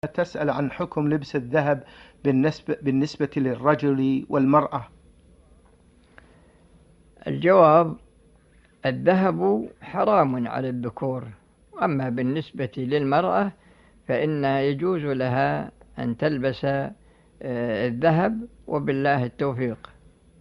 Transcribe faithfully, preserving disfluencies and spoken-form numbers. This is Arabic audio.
تسأل عن حكم لبس الذهب بالنسبة, بالنسبة للرجل والمرأة. الجواب: الذهب حرام على الذكور، أما بالنسبة للمرأة فإن يجوز لها أن تلبس الذهب، وبالله التوفيق.